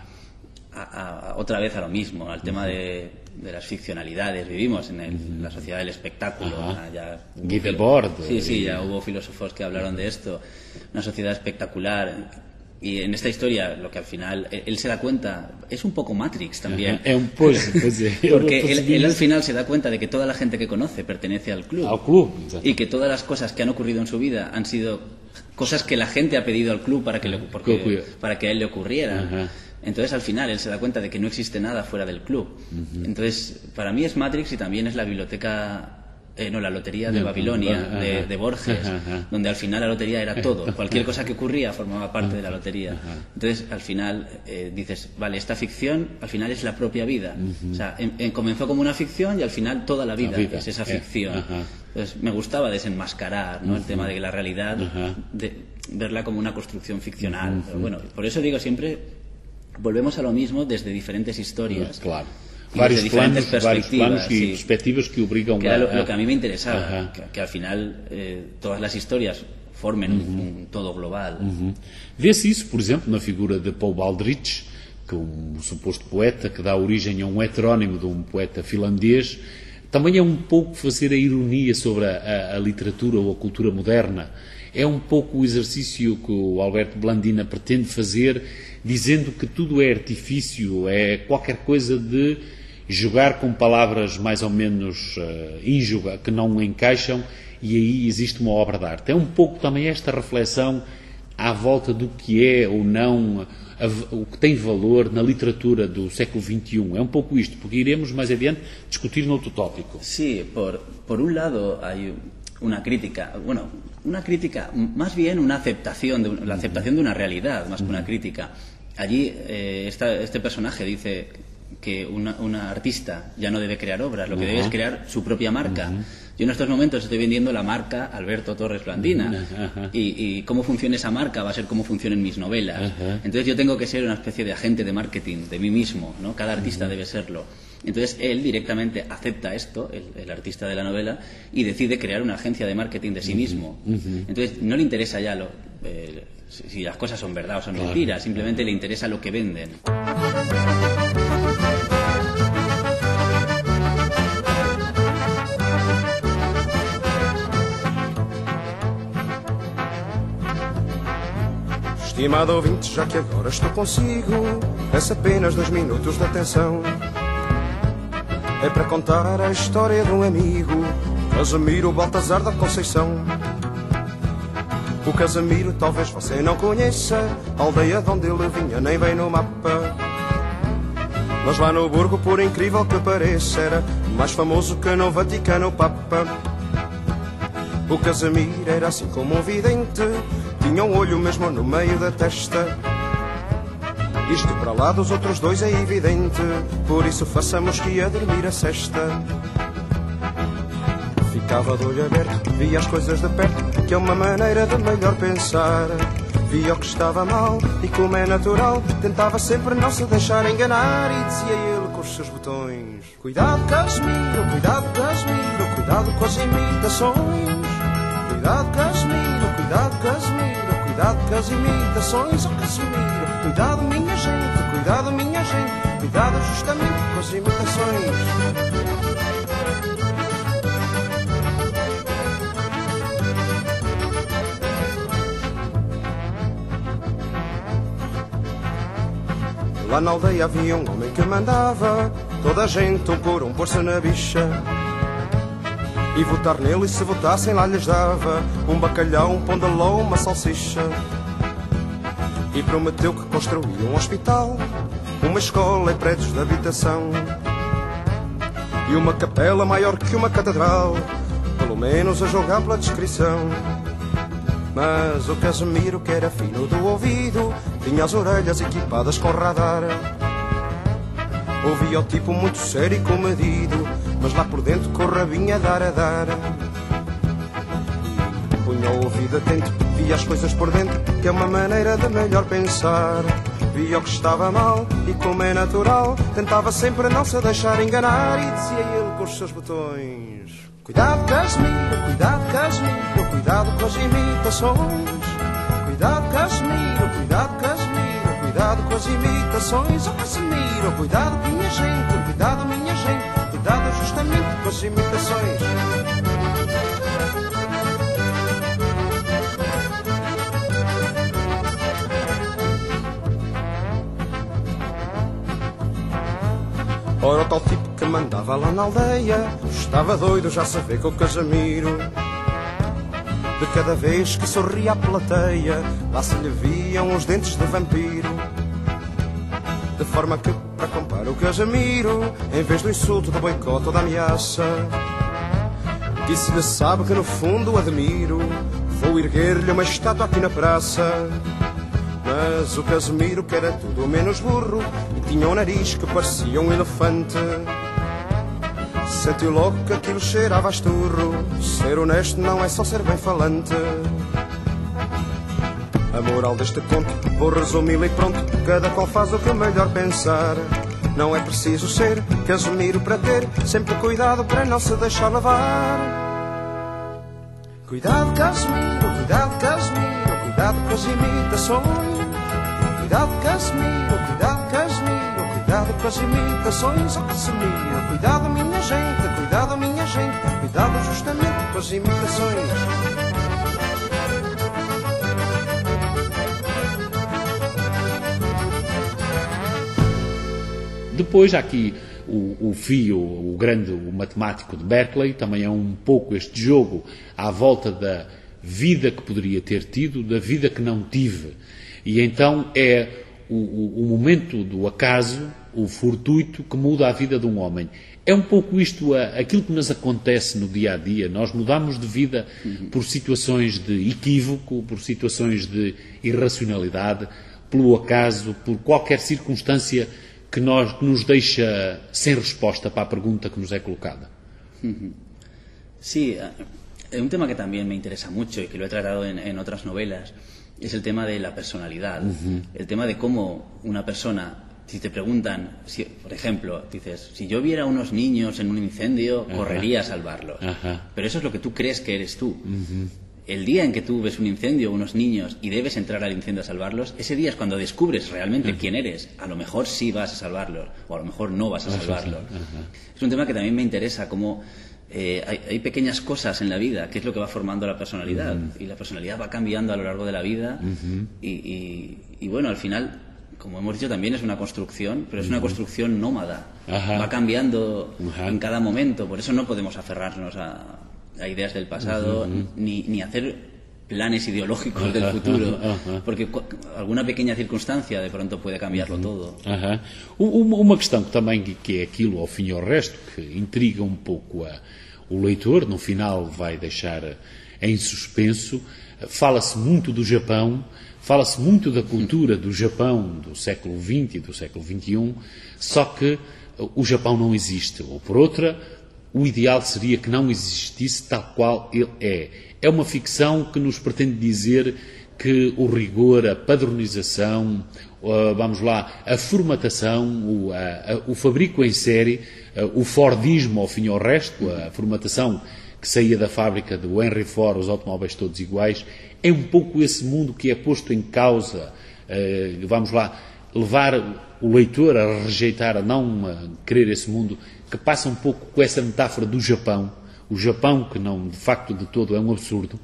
A, a, otra vez a lo mismo, al tema de, de las ficcionalidades. Vivimos en, el, en la sociedad del espectáculo.
Ajá.
Ya
Guy Debord.
Sí, sí, ya hubo filósofos que hablaron de esto. Una sociedad espectacular. Y en esta historia, lo que al final él, él se da cuenta, es un poco Matrix también.
Es un poco, pues,
porque él, él al final se da cuenta de que toda la gente que conoce pertenece al club.
Al club.
Y que todas las cosas que han ocurrido en su vida han sido cosas que la gente ha pedido al club para que, le, porque, para que a él le ocurrieran. Ajá. Entonces al final él se da cuenta de que no existe nada fuera del club. Uh-huh. Entonces para mí es Matrix y también es la biblioteca, eh, no, la lotería de Babilonia, uh-huh. de, de Borges, uh-huh. donde al final la lotería era todo. Cualquier cosa que ocurría formaba parte de la lotería. Uh-huh. Entonces al final eh, dices, vale, esta ficción al final es la propia vida. Uh-huh. O sea, en, en, comenzó como una ficción y al final toda la vida, la vida. es esa ficción. Uh-huh. Entonces me gustaba desenmascarar, ¿no? Uh-huh. El tema de que la realidad, uh-huh. de, verla como una construcción ficcional. Uh-huh. Pero bueno, por eso digo siempre... Volvemos a lo mismo desde diferentes historias.
Claro.
Varios planos,
varios planos y sí. perspectivas que obligan
que a... Era lo, lo que a mí me interesaba, que, que al final eh, todas las historias formen uh-huh. un, un todo global.
Uh-huh. Vê-se isso, por exemplo, na figura de Paul Baldrich, que é um suposto poeta que dá origem a um heterónimo de um poeta finlandês. Também é um pouco fazer a ironia sobre a, a, a literatura ou a cultura moderna. É um pouco o exercício que o Alberto Blandina pretende fazer, dizendo que tudo é artifício, é qualquer coisa de jogar com palavras mais ou menos uh, ínjuga, que não encaixam, e aí existe uma obra de arte. É um pouco também esta reflexão à volta do que é ou não, a, o que tem valor na literatura do século vinte e um. É um pouco isto, porque iremos mais adiante discutir noutro tópico.
Sí, por, por un lado hay una crítica, bueno, una crítica, más bien una aceptación, de, la aceptación de una realidad, más que una crítica. Allí eh, esta, este personaje dice que una, una artista ya no debe crear obras, lo que uh-huh. debe es crear su propia marca. Uh-huh. Yo en estos momentos estoy vendiendo la marca Alberto Torres Blandina uh-huh. y, y cómo funciona esa marca va a ser cómo funcionan mis novelas. Uh-huh. Entonces yo tengo que ser una especie de agente de marketing de mí mismo, ¿no? Cada artista uh-huh. debe serlo. Entonces él directamente acepta esto, el, el artista de la novela, y decide crear una agencia de marketing de sí mismo. Uh-huh. Entonces no le interesa ya lo, eh, si las cosas son verdad o son claro. mentiras, simplemente le interesa lo que venden.
Estimado ouvinte, já que agora estou consigo, peço apenas dois minutos de atenção. É para contar a história de um amigo, Casimiro Baltazar da Conceição. O Casimiro talvez você não conheça, a aldeia de onde ele vinha nem vem no mapa. Mas lá no Burgo, por incrível que pareça, era mais famoso que no Vaticano o Papa. O Casimiro era assim como um vidente, tinha um olho mesmo no meio da testa. Isto para lá dos outros dois é evidente, por isso façamos que ia dormir a sesta. Ficava de olho aberto, via as coisas de perto, que é uma maneira de melhor pensar. Via o que estava mal e como é natural, tentava sempre não se deixar enganar. E dizia ele os seus botões. Cuidado, Casimiro, cuidado, Casimiro, cuidado com as imitações. Cuidado, Casimiro, cuidado, Casimiro, cuidado com as imitações. Oh, Casimiro, cuidado, minha gente, cuidado, minha gente, cuidado justamente com as imitações. Lá na aldeia havia um homem que mandava toda a gente um por um pôr-se na bicha e votar nele, e se votassem lá lhes dava um bacalhau, um pão de ló, uma salsicha. E prometeu que construía um hospital, uma escola e prédios de habitação e uma capela maior que uma catedral, pelo menos a jogar pela descrição. Mas o Casimiro, que era fino do ouvido, tinha as orelhas equipadas com radar. Ouvia o tipo muito sério e comedido, mas lá por dentro com o rabinho a dar a dar. Punha o ouvido atento, via as coisas por dentro, que é uma maneira de melhor pensar. Via o que estava mal e, como é natural, tentava sempre não se deixar enganar. E dizia ele com os seus botões: cuidado, Casimiro, cuidado, Casimiro, cuidado com as imitações. Cuidado, Casimiro, cuidado, Casimiro, cuidado com as imitações. Oh, Casimiro, cuidado, minha gente, cuidado, minha gente, cuidado justamente com as imitações. Ora, o tal tipo que mandava lá na aldeia estava doido, já se vê com o Casimiro. De cada vez que sorria à plateia, lá se lhe viam os dentes de vampiro. De forma que, para comprar o Casimiro, em vez do insulto, do boicote ou da ameaça, disse-lhe: sabe que no fundo admiro, vou erguer-lhe uma estátua aqui na praça. Mas o Casimiro, que era tudo menos burro e tinha um nariz que parecia um elefante, sentiu logo que aquilo cheirava a esturro. Ser honesto não é só ser bem falante. A moral deste conto vou resumi-la e pronto, cada qual faz o que melhor pensar. Não é preciso ser Casimiro para ter sempre cuidado para não se deixar levar. Cuidado, Casimiro, cuidado, Casimiro, cuidado com as imitações. Cuidado, Casimiro, cuidado, Casimiro, cuidado com as imitações. Oh, Casimiro, cuidado, minha gente, cuidado, minha gente, cuidado justamente com as imitações.
Depois há aqui o, o Fio, o grande o matemático de Berkeley, também é um pouco este jogo à volta da vida que poderia ter tido, da vida que não tive. E então é o, o, o momento do acaso, o fortuito, que muda a vida de um homem. É um pouco isto, a, aquilo que nos acontece no dia a dia. Nós mudamos de vida uhum. por situações de equívoco, por situações de irracionalidade, pelo acaso, por qualquer circunstância que, nós, que nos deixa sem resposta para a pergunta que nos é colocada.
Uhum. Sí, es un tema que también me interesa mucho y que lo he tratado en, en otras novelas. Es el tema de la personalidad, uh-huh. el tema de cómo una persona, si te preguntan, si, por ejemplo, dices, si yo viera unos niños en un incendio, uh-huh. correría a salvarlos. Uh-huh. Pero eso es lo que tú crees que eres tú. Uh-huh. El día en que tú ves un incendio, unos niños, y debes entrar al incendio a salvarlos, ese día es cuando descubres realmente uh-huh. quién eres. A lo mejor sí vas a salvarlos, o a lo mejor no vas a salvarlos. Uh-huh. Es un tema que también me interesa, cómo Eh, hay, hay pequeñas cosas en la vida que es lo que va formando la personalidad uh-huh. y la personalidad va cambiando a lo largo de la vida uh-huh. y, y, y bueno, al final, como hemos dicho, también es una construcción, pero es una uh-huh. construcción nómada, uh-huh. va cambiando uh-huh. en cada momento, por eso no podemos aferrarnos a, a ideas del pasado uh-huh. ni, ni hacer planes ideológicos uh-huh. del futuro, uh-huh. porque cu- alguna pequeña circunstancia de pronto puede cambiarlo uh-huh. todo.
Uh-huh. Uma, uma questão também que é aquilo, ao fim e ao resto, que intriga um pouco a o leitor, no final vai deixar em suspenso. Fala-se muito do Japão, fala-se muito da cultura do Japão do século vinte e do século vinte e um, só que o Japão não existe. Ou, por outra, o ideal seria que não existisse tal qual ele é. É uma ficção que nos pretende dizer que o rigor, a padronização, uh, vamos lá, a formatação, o, a, a, o fabrico em série, uh, o Fordismo ao fim e ao resto, a formatação que saía da fábrica do Henry Ford, os automóveis todos iguais, é um pouco esse mundo que é posto em causa, uh, vamos lá, levar o leitor a rejeitar, a não a querer esse mundo, que passa um pouco com essa metáfora do Japão, o Japão que não, de facto, de todo é um absurdo.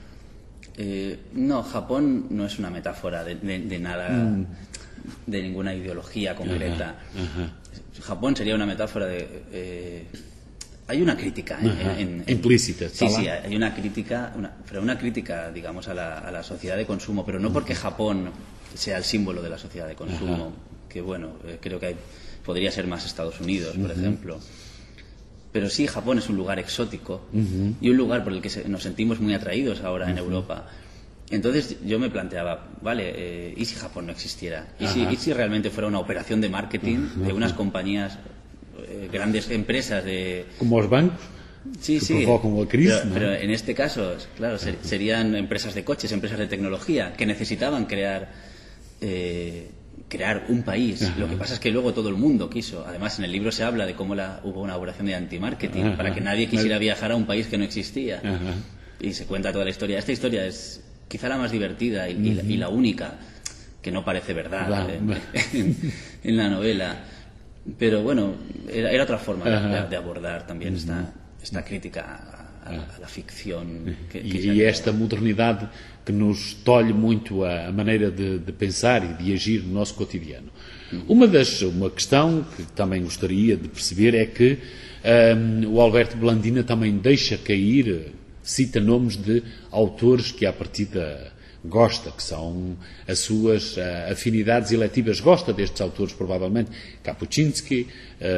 Eh, no, Japón no es una metáfora de, de, de nada, mm. de ninguna ideología concreta. Uh-huh, uh-huh. Japón sería una metáfora de... Eh, hay una crítica en, uh-huh. en, en,
implícita.
Sí, sí, hay una crítica, una, pero una crítica, digamos, a la, a la sociedad de consumo, pero no porque Japón sea el símbolo de la sociedad de consumo, uh-huh. que bueno, eh, creo que hay, podría ser más Estados Unidos, por uh-huh. ejemplo. Pero sí, Japón es un lugar exótico uh-huh. y un lugar por el que se, nos sentimos muy atraídos ahora uh-huh. en Europa. Entonces yo me planteaba, vale, eh, ¿y si Japón no existiera? ¿Y si, ¿Y si realmente fuera una operación de marketing uh-huh. de unas compañías, eh, grandes empresas de...
Como los bancos?
Sí, sí,
como el crisis,
pero,
¿no?
pero en este caso, claro, ser, serían empresas de coches, empresas de tecnología, que necesitaban crear... Eh, crear un país. Ajá. Lo que pasa es que luego todo el mundo quiso. Además, en el libro se habla de cómo la, hubo una operación de anti-marketing Ajá. para que nadie quisiera viajar a un país que no existía. Ajá. Y se cuenta toda la historia. Esta historia es quizá la más divertida y, uh-huh. y, la, y la única que no parece verdad en, en, en la novela. Pero bueno, era, era otra forma de, de abordar también uh-huh. esta, esta crítica a, a, a la ficción. Que, que
e esta modernidade que nos tolhe muito a, a maneira de, de pensar e de agir no nosso cotidiano. Uma, das, uma questão que também gostaria de perceber é que um, o Alberto Blandina também deixa cair, cita nomes de autores que à partida gosta, que são as suas uh, afinidades eletivas, gosta destes autores provavelmente, Kapuscinski,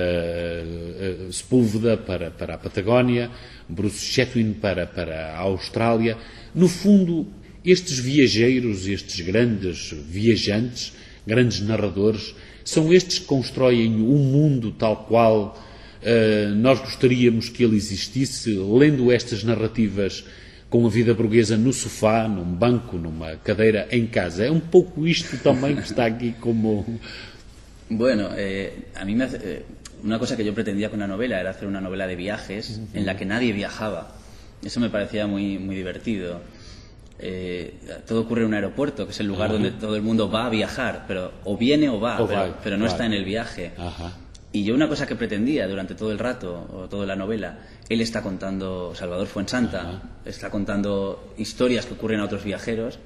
uh, uh, Sepúlveda para, para a Patagónia, Bruce Chatwin para, para a Austrália. No fundo, estes viajeiros, estes grandes viajantes, grandes narradores, são estes que constroem o mundo tal qual uh, nós gostaríamos que ele existisse, lendo estas narrativas com a vida burguesa no sofá, num banco, numa cadeira em casa. É um pouco isto também que está aquí como...
Bueno, eh, a mí me hace, eh, una cosa que yo pretendía con la novela era hacer una novela de viajes uh-huh. en la que nadie viajaba. Eso me parecía muy, muy divertido. Eh, todo ocurre en un aeropuerto, que es el lugar uh-huh. donde todo el mundo va a viajar, pero o viene o va, o pero, va, pero no va. Está en el viaje. Uh-huh. Y yo una cosa que pretendía durante todo el rato, o toda la novela, él está contando, Salvador Fuensanta, uh-huh. está contando historias que ocurren a otros viajeros,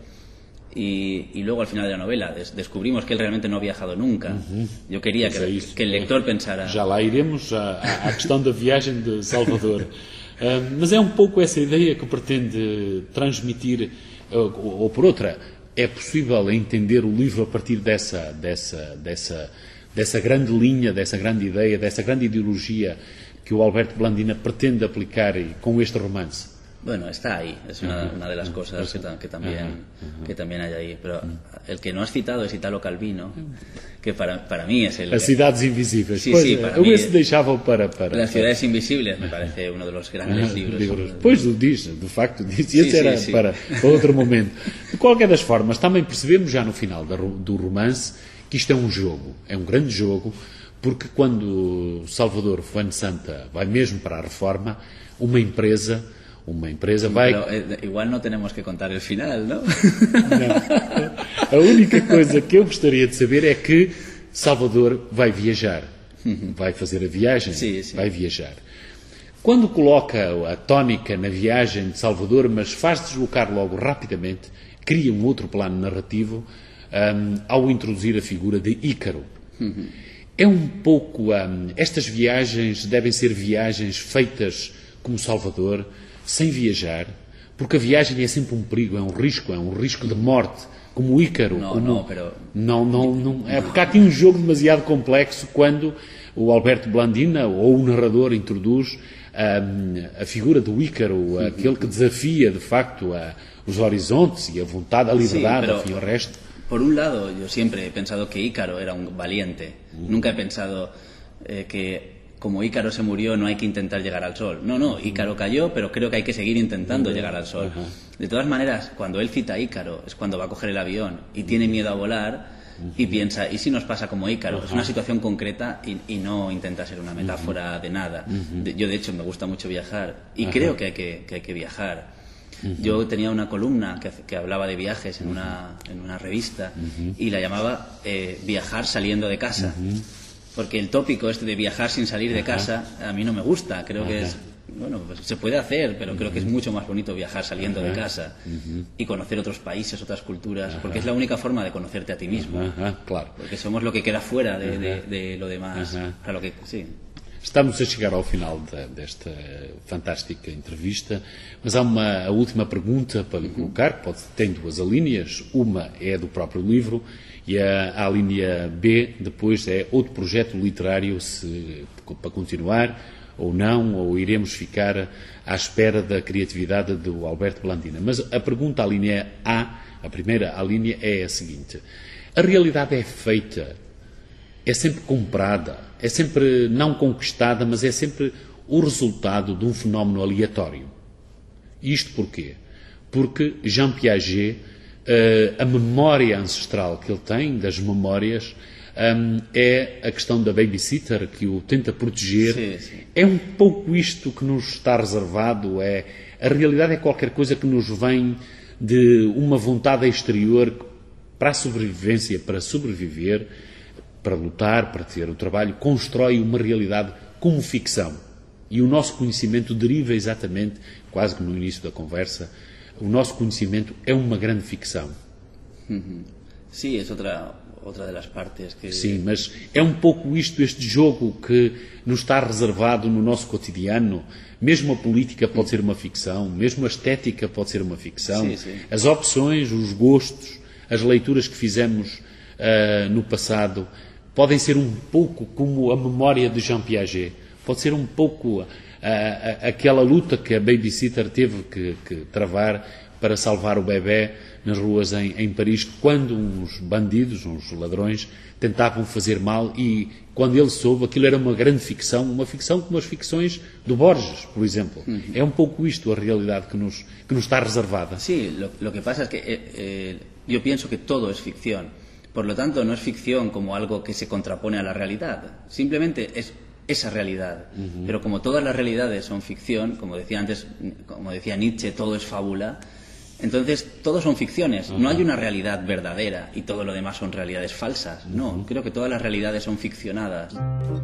y, y luego al final de la novela des, descubrimos que él realmente no ha viajado nunca. Uh-huh. Yo quería que, é que el lector pensara...
Já lá iremos à, à questão da viagem de Salvador. Uh, mas é um pouco essa ideia que pretende transmitir, uh, ou, ou por outra, é possível entender o livro a partir dessa, dessa, dessa, dessa grande linha, dessa grande ideia, dessa grande ideologia que o Alberto Blandina pretende aplicar com este romance?
Bueno, está ahí, es una, uh-huh. una de las cosas que, que, también, uh-huh. que también hay ahí. Pero uh-huh. el que no has citado es Italo Calvino, que para, para mí es el...
As Cidades Invisíveis.
Sí,
pois,
sí, para
eu
mí...
esse deixava para... para
Las Ciudades Invisibles me parece uno de los grandes uh-huh. libros.
libros. Pois o diz, de facto, diz. E esse
sí,
era
sí, sí.
Para, para outro momento. De qualquer das formas, também percebemos já no final do romance que isto é um jogo, é um grande jogo, porque quando Salvador Fuensanta vai mesmo para a reforma, uma empresa... Uma empresa vai...
Pero, eh, igual não temos que contar o final, não?
Não. A única coisa que eu gostaria de saber é que Salvador vai viajar. Vai fazer a viagem,
sim, sim.
vai viajar. Quando coloca a tónica na viagem de Salvador, mas faz deslocar logo rapidamente, cria um outro plano narrativo um, ao introduzir a figura de Ícaro.
Uhum.
É um pouco... Um, estas viagens devem ser viagens feitas como Salvador, sem viajar, porque a viagem é sempre um perigo, é um risco, é um risco de morte, como o Ícaro.
Não,
como...
não, pero...
não, não, não, é porque há aqui um jogo demasiado complexo quando o Alberto Blandina, ou o narrador, introduz a, a figura do Ícaro, aquele que desafia, de facto, a, os horizontes e a vontade, a liberdade,
sí,
ao fim e ao resto.
Por un lado, yo siempre he pensado que Ícaro era un valiente. Mm. Nunca he pensado eh, que como Ícaro se murió no hay que intentar llegar al sol. No, no, Ícaro cayó, pero creo que hay que seguir intentando uh-huh. llegar al sol. Uh-huh. De todas maneras, cuando él cita a Ícaro es cuando va a coger el avión y tiene miedo a volar uh-huh. y piensa, ¿y si nos pasa como Ícaro? Uh-huh. Es una situación concreta y, y no intenta ser una metáfora uh-huh. de nada. Uh-huh. De, yo, de hecho, me gusta mucho viajar y uh-huh. creo que hay que, que, hay que viajar. Uh-huh. Yo tenía una columna que, que hablaba de viajes en una, en una revista uh-huh. y la llamaba eh, Viajar saliendo de casa. Uh-huh. Porque el tópico este de viajar sin salir de casa a mí no me gusta. Creo que es, bueno, pues se puede hacer, pero creo que es mucho más bonito viajar saliendo de casa y conocer otros países, otras culturas, porque es la única forma de conocerte a ti mismo.
Claro.
Porque somos lo que queda fuera de, de, de lo demás. Para lo que, sí.
Estamos a chegar ao final de, desta fantástica entrevista, mas há uma a última pergunta para lhe colocar, que pode, tem duas alíneas, uma é do próprio livro e a, a linha B depois é outro projeto literário, se, para continuar ou não, ou iremos ficar à espera da criatividade do Alberto Blandina. Mas a pergunta, a linha A, a primeira a linha é a seguinte: a realidade é feita, é sempre comprada, é sempre não conquistada, mas é sempre o resultado de um fenómeno aleatório. Isto porquê? Porque Jean Piaget, uh, a memória ancestral que ele tem, das memórias, um, é a questão da babysitter que o tenta proteger.
Sim, sim.
É um pouco isto que nos está reservado. É, a realidade é qualquer coisa que nos vem de uma vontade exterior para a sobrevivência, para sobreviver, para lutar, para ter o trabalho, constrói uma realidade como ficção. E o nosso conhecimento deriva exatamente, quase que no início da conversa, o nosso conhecimento é uma grande ficção.
Sim, sí, é outra, outra das partes que...
Sim, mas é um pouco isto, este jogo que nos está reservado no nosso cotidiano. Mesmo a política pode ser uma ficção, mesmo a estética pode ser uma ficção.
Sim, sim.
As opções, os gostos, as leituras que fizemos uh, no passado podem ser um pouco como a memória de Jean Piaget. Pode ser um pouco a, a, aquela luta que a babysitter teve que, que travar para salvar o bebê nas ruas em, em Paris, quando uns bandidos, uns ladrões, tentavam fazer mal, e quando ele soube, aquilo era uma grande ficção, uma ficção como as ficções do Borges, por exemplo. Uhum. É um pouco isto a realidade que nos, que nos está reservada.
Sí, lo, lo que pasa es que eh, eh, yo pienso que todo es ficción. Por lo tanto, no es ficción como algo que se contrapone a la realidad. Simplemente es esa realidad. Uh-huh. Pero como todas las realidades son ficción, como decía antes, como decía Nietzsche, todo es fábula, entonces todos son ficciones. Uh-huh. No hay una realidad verdadera y todo lo demás son realidades falsas. Uh-huh. No, creo que todas las realidades son ficcionadas.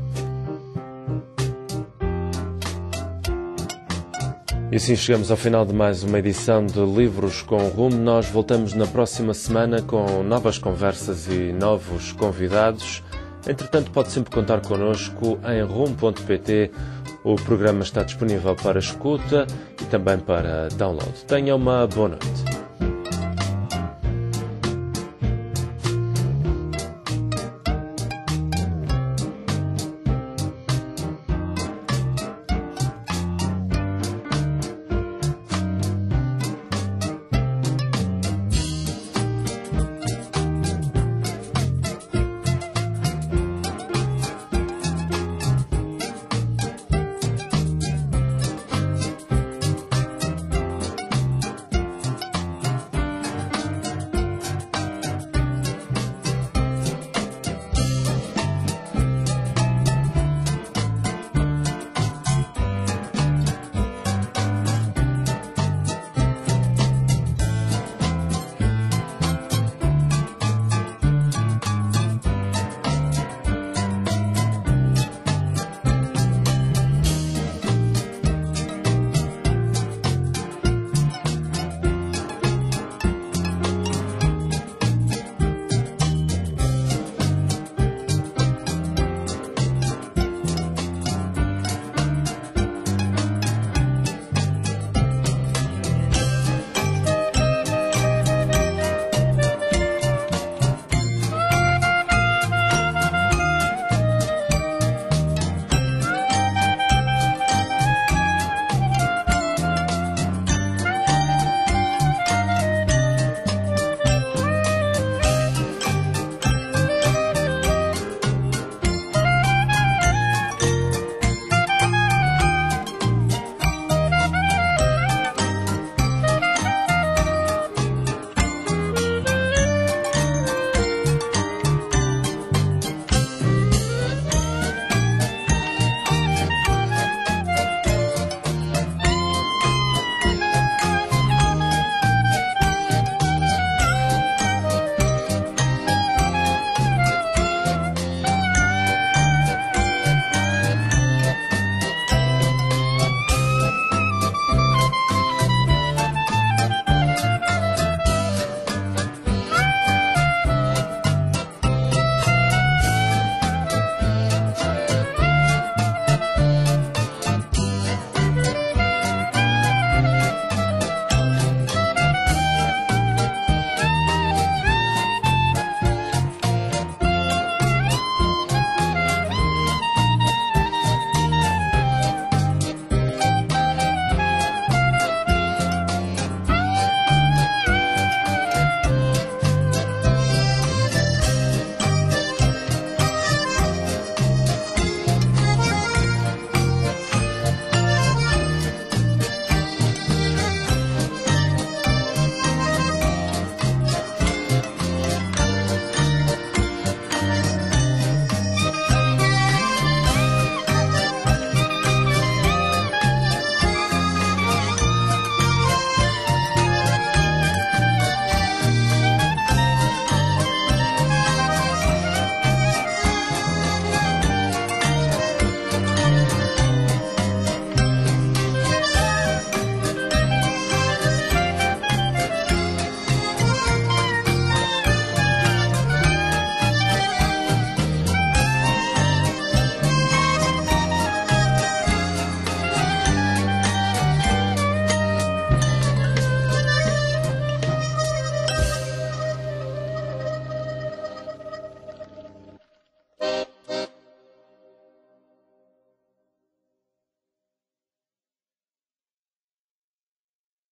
E assim chegamos ao final de mais uma edição de Livros com Rumo. Nós voltamos na próxima semana com novas conversas e novos convidados. Entretanto, pode sempre contar connosco em rumo ponto pt. O programa está disponível para escuta e também para download. Tenha uma boa noite.